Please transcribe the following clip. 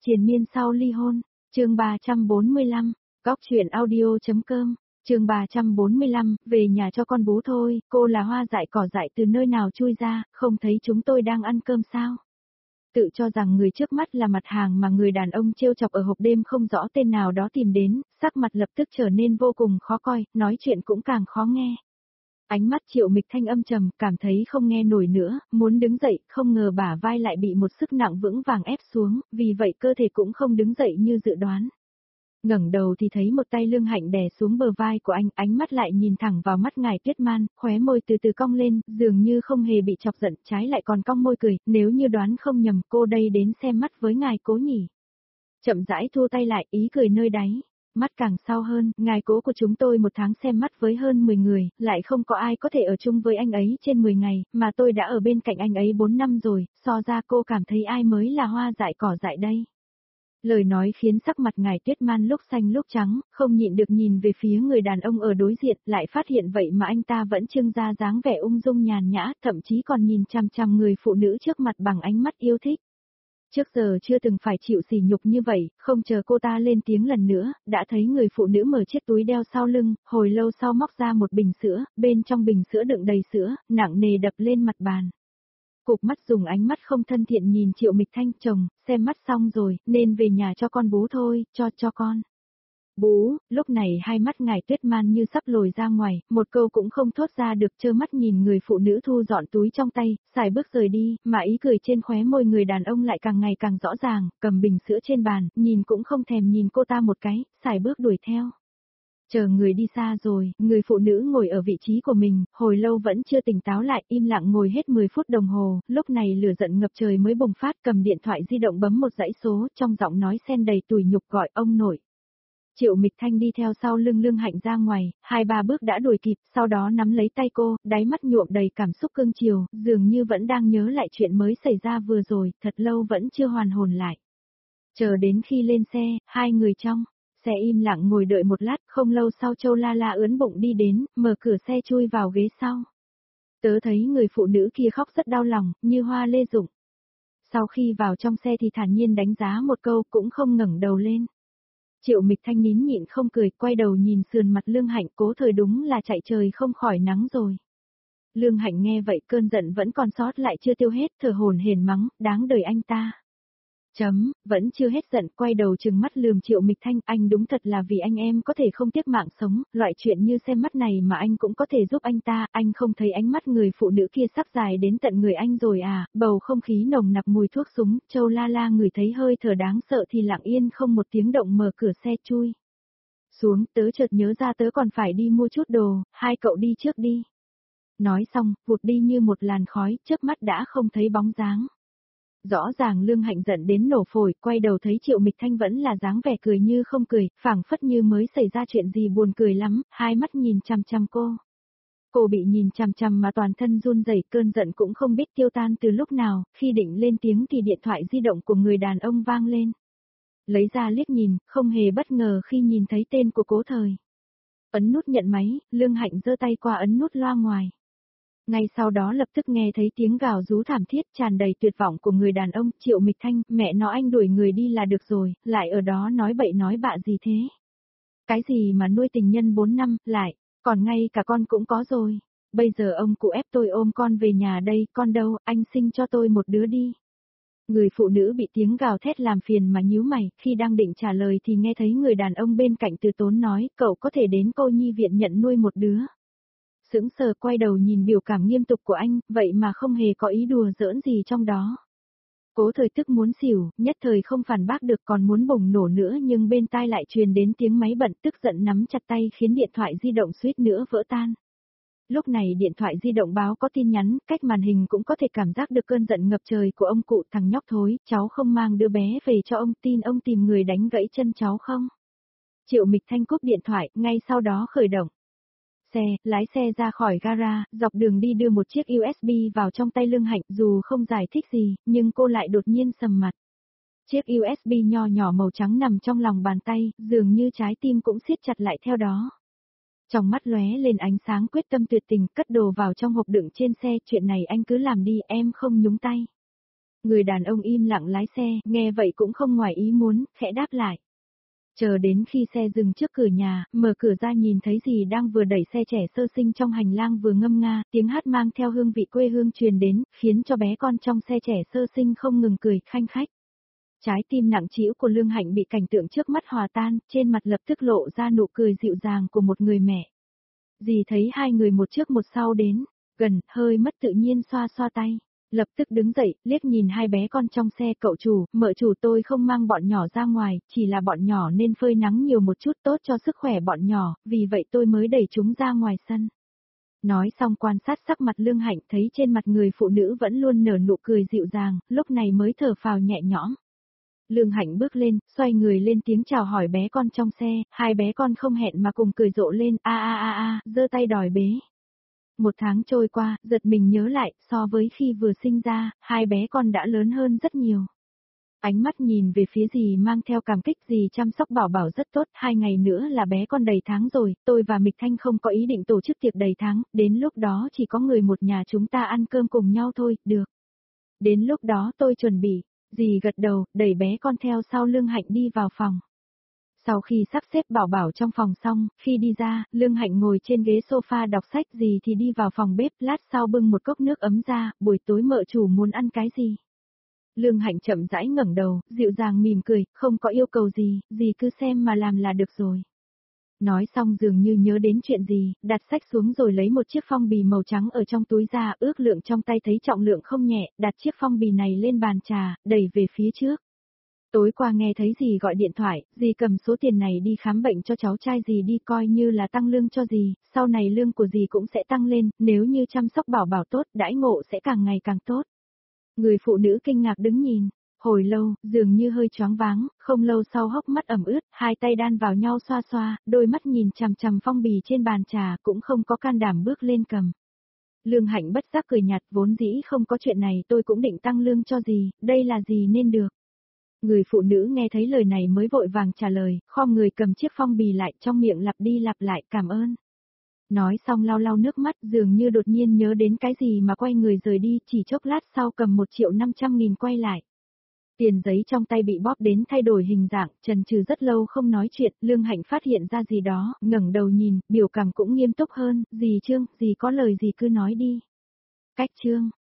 Triền miên sau ly hôn, chương 345, góc truyện audio.com, chương 345, về nhà cho con bú thôi, cô là hoa dại cỏ dại từ nơi nào chui ra, không thấy chúng tôi đang ăn cơm sao? Tự cho rằng người trước mắt là mặt hàng mà người đàn ông trêu chọc ở hộp đêm không rõ tên nào đó tìm đến, sắc mặt lập tức trở nên vô cùng khó coi, nói chuyện cũng càng khó nghe. Ánh mắt Triệu Mịch Thanh âm trầm, cảm thấy không nghe nổi nữa, muốn đứng dậy, không ngờ bả vai lại bị một sức nặng vững vàng ép xuống, vì vậy cơ thể cũng không đứng dậy như dự đoán. Ngẩng đầu thì thấy một tay Lương Hạnh đè xuống bờ vai của anh, ánh mắt lại nhìn thẳng vào mắt Ngài Tuyết Man, khóe môi từ từ cong lên, dường như không hề bị chọc giận, trái lại còn cong môi cười, nếu như đoán không nhầm, cô đây đến xem mắt với ngài Cố nhỉ. Chậm rãi thu tay lại, ý cười nơi đáy. Mắt càng sau hơn, ngài Cố của chúng tôi một tháng xem mắt với hơn 10 người, lại không có ai có thể ở chung với anh ấy trên 10 ngày, mà tôi đã ở bên cạnh anh ấy 4 năm rồi, so ra cô cảm thấy ai mới là hoa dại cỏ dại đây. Lời nói khiến sắc mặt Ngài Tuyết Man lúc xanh lúc trắng, không nhịn được nhìn về phía người đàn ông ở đối diện, lại phát hiện vậy mà anh ta vẫn trưng ra dáng vẻ ung dung nhàn nhã, thậm chí còn nhìn chằm chằm người phụ nữ trước mặt bằng ánh mắt yêu thích. Trước giờ chưa từng phải chịu sỉ nhục như vậy, không chờ cô ta lên tiếng lần nữa, đã thấy người phụ nữ mở chiếc túi đeo sau lưng, hồi lâu sau móc ra một bình sữa, bên trong bình sữa đựng đầy sữa, nặng nề đập lên mặt bàn. Cục mắt dùng ánh mắt không thân thiện nhìn Triệu Mịch Thanh, chồng, xem mắt xong rồi, nên về nhà cho con bú thôi, cho con. Bú, lúc này hai mắt Ngài Tuyết Man như sắp lồi ra ngoài, một câu cũng không thốt ra được, trơ mắt nhìn người phụ nữ thu dọn túi trong tay, xài bước rời đi, mà ý cười trên khóe môi người đàn ông lại càng ngày càng rõ ràng, cầm bình sữa trên bàn, nhìn cũng không thèm nhìn cô ta một cái, xài bước đuổi theo. Chờ người đi xa rồi, người phụ nữ ngồi ở vị trí của mình, hồi lâu vẫn chưa tỉnh táo lại, im lặng ngồi hết 10 phút đồng hồ, lúc này lửa giận ngập trời mới bùng phát, cầm điện thoại di động bấm một dãy số, trong giọng nói xen đầy tủi nhục gọi ông nội. Triệu Mịch Thanh đi theo sau lưng Lương Hạnh ra ngoài, 2-3 bước đã đuổi kịp, sau đó nắm lấy tay cô, đáy mắt nhuộm đầy cảm xúc cương chiều, dường như vẫn đang nhớ lại chuyện mới xảy ra vừa rồi, thật lâu vẫn chưa hoàn hồn lại. Chờ đến khi lên xe, hai người trong xe im lặng ngồi đợi một lát, không lâu sau Châu La La ướn bụng đi đến, mở cửa xe chui vào ghế sau. Tớ thấy người phụ nữ kia khóc rất đau lòng, như hoa lê rụng. Sau khi vào trong xe thì thản nhiên đánh giá một câu, cũng không ngẩng đầu lên. Triệu Mịch Thanh nín nhịn không cười, quay đầu nhìn sườn mặt Lương Hạnh, cố thời đúng là chạy trời không khỏi nắng rồi. Lương Hạnh nghe vậy cơn giận vẫn còn sót lại chưa tiêu hết, thở hổn hển mắng, đáng đời anh ta. Vẫn chưa hết giận, quay đầu trừng mắt lườm Triệu Mịch Thanh, anh đúng thật là vì anh em có thể không tiếc mạng sống, loại chuyện như xem mắt này mà anh cũng có thể giúp anh ta, anh không thấy ánh mắt người phụ nữ kia sắp dài đến tận người anh rồi à, bầu không khí nồng nặc mùi thuốc súng, Châu La La ngửi thấy hơi thở đáng sợ thì lặng yên không một tiếng động mở cửa xe chui xuống, tớ chợt nhớ ra tớ còn phải đi mua chút đồ, hai cậu đi trước đi. Nói xong, vụt đi như một làn khói, chớp mắt đã không thấy bóng dáng. Rõ ràng Lương Hạnh giận đến nổ phổi, quay đầu thấy Triệu Mịch Thanh vẫn là dáng vẻ cười như không cười, phảng phất như mới xảy ra chuyện gì buồn cười lắm, hai mắt nhìn chằm chằm cô. Cô bị nhìn chằm chằm mà toàn thân run rẩy, cơn giận cũng không biết tiêu tan từ lúc nào, khi định lên tiếng thì điện thoại di động của người đàn ông vang lên. Lấy ra liếc nhìn, không hề bất ngờ khi nhìn thấy tên của Cố Thời. Ấn nút nhận máy, Lương Hạnh giơ tay qua ấn nút loa ngoài. Ngay sau đó lập tức nghe thấy tiếng gào rú thảm thiết tràn đầy tuyệt vọng của người đàn ông, Triệu Mịch Thanh, mẹ nó anh đuổi người đi là được rồi, lại ở đó nói bậy nói bạ gì thế? Cái gì mà nuôi tình nhân 4 năm, lại, còn ngay cả con cũng có rồi. Bây giờ ông cụ ép tôi ôm con về nhà đây, con đâu, anh sinh cho tôi một đứa đi. Người phụ nữ bị tiếng gào thét làm phiền mà nhíu mày, khi đang định trả lời thì nghe thấy người đàn ông bên cạnh từ tốn nói, cậu có thể đến cô nhi viện nhận nuôi một đứa. Sững sờ quay đầu nhìn biểu cảm nghiêm túc của anh, vậy mà không hề có ý đùa giỡn gì trong đó. Cố Thời tức muốn xỉu, nhất thời không phản bác được còn muốn bùng nổ nữa nhưng bên tai lại truyền đến tiếng máy bận, tức giận nắm chặt tay khiến điện thoại di động suýt nữa vỡ tan. Lúc này điện thoại di động báo có tin nhắn, cách màn hình cũng có thể cảm giác được cơn giận ngập trời của ông cụ, thằng nhóc thối, cháu không mang đứa bé về cho ông, tin ông tìm người đánh gãy chân cháu không? Triệu Mịch Thanh cúp điện thoại, ngay sau đó khởi động. Lái xe ra khỏi gara, dọc đường đi đưa một chiếc USB vào trong tay Lương Hạnh, dù không giải thích gì, nhưng cô lại đột nhiên sầm mặt. Chiếc USB nho nhỏ màu trắng nằm trong lòng bàn tay, dường như trái tim cũng siết chặt lại theo đó. Trong mắt lóe lên ánh sáng quyết tâm tuyệt tình, cất đồ vào trong hộp đựng trên xe, chuyện này anh cứ làm đi, em không nhúng tay. Người đàn ông im lặng lái xe, nghe vậy cũng không ngoài ý muốn, khẽ đáp lại. Chờ đến khi xe dừng trước cửa nhà, mở cửa ra nhìn thấy dì đang vừa đẩy xe trẻ sơ sinh trong hành lang vừa ngâm nga, tiếng hát mang theo hương vị quê hương truyền đến, khiến cho bé con trong xe trẻ sơ sinh không ngừng cười, khanh khách. Trái tim nặng trĩu của Lương Hạnh bị cảnh tượng trước mắt hòa tan, trên mặt lập tức lộ ra nụ cười dịu dàng của một người mẹ. Dì thấy hai người một trước một sau đến, gần, hơi mất tự nhiên xoa xoa tay. Lập tức đứng dậy, liếc nhìn hai bé con trong xe, cậu chủ, mợ chủ tôi không mang bọn nhỏ ra ngoài, chỉ là bọn nhỏ nên phơi nắng nhiều một chút tốt cho sức khỏe bọn nhỏ, vì vậy tôi mới đẩy chúng ra ngoài sân. Nói xong quan sát sắc mặt Lương Hạnh thấy trên mặt người phụ nữ vẫn luôn nở nụ cười dịu dàng, lúc này mới thở phào nhẹ nhõm. Lương Hạnh bước lên, xoay người lên tiếng chào hỏi bé con trong xe, hai bé con không hẹn mà cùng cười rộ lên, giơ tay đòi bế. Một tháng trôi qua, giật mình nhớ lại, so với khi vừa sinh ra, hai bé con đã lớn hơn rất nhiều. Ánh mắt nhìn về phía dì mang theo cảm kích, dì chăm sóc bảo bảo rất tốt, 2 ngày nữa là bé con đầy tháng rồi, tôi và Mịch Thanh không có ý định tổ chức tiệc đầy tháng, đến lúc đó chỉ có người một nhà chúng ta ăn cơm cùng nhau thôi, được. Đến lúc đó tôi chuẩn bị, dì gật đầu, đẩy bé con theo sau Lương Hạnh đi vào phòng. Sau khi sắp xếp bảo bảo trong phòng xong, khi đi ra, Lương Hạnh ngồi trên ghế sofa đọc sách, gì thì đi vào phòng bếp, lát sau bưng một cốc nước ấm ra, buổi tối mợ chủ muốn ăn cái gì. Lương Hạnh chậm rãi ngẩng đầu, dịu dàng mỉm cười, không có yêu cầu gì, dì cứ xem mà làm là được rồi. Nói xong dường như nhớ đến chuyện gì, đặt sách xuống rồi lấy một chiếc phong bì màu trắng ở trong túi ra, ước lượng trong tay thấy trọng lượng không nhẹ, đặt chiếc phong bì này lên bàn trà, đẩy về phía trước. Tối qua nghe thấy dì gọi điện thoại, dì cầm số tiền này đi khám bệnh cho cháu trai dì đi, coi như là tăng lương cho dì, sau này lương của dì cũng sẽ tăng lên, nếu như chăm sóc bảo bảo tốt, đãi ngộ sẽ càng ngày càng tốt. Người phụ nữ kinh ngạc đứng nhìn, hồi lâu, dường như hơi choáng váng, không lâu sau hốc mắt ẩm ướt, hai tay đan vào nhau xoa xoa, đôi mắt nhìn chằm chằm phong bì trên bàn trà, cũng không có can đảm bước lên cầm. Lương Hạnh bất giác cười nhạt, vốn dĩ không có chuyện này, tôi cũng định tăng lương cho dì, đây là gì nên được. Người phụ nữ nghe thấy lời này mới vội vàng trả lời, khom người cầm chiếc phong bì lại, trong miệng lặp đi lặp lại, cảm ơn. Nói xong lau lau nước mắt, dường như đột nhiên nhớ đến cái gì mà quay người rời đi, chỉ chốc lát sau cầm 1.500.000 quay lại. Tiền giấy trong tay bị bóp đến thay đổi hình dạng, chần chừ rất lâu không nói chuyện, Lương Hạnh phát hiện ra gì đó, ngẩng đầu nhìn, biểu cảm cũng nghiêm túc hơn, dì Trương, dì có lời gì cứ nói đi. Cách Trương.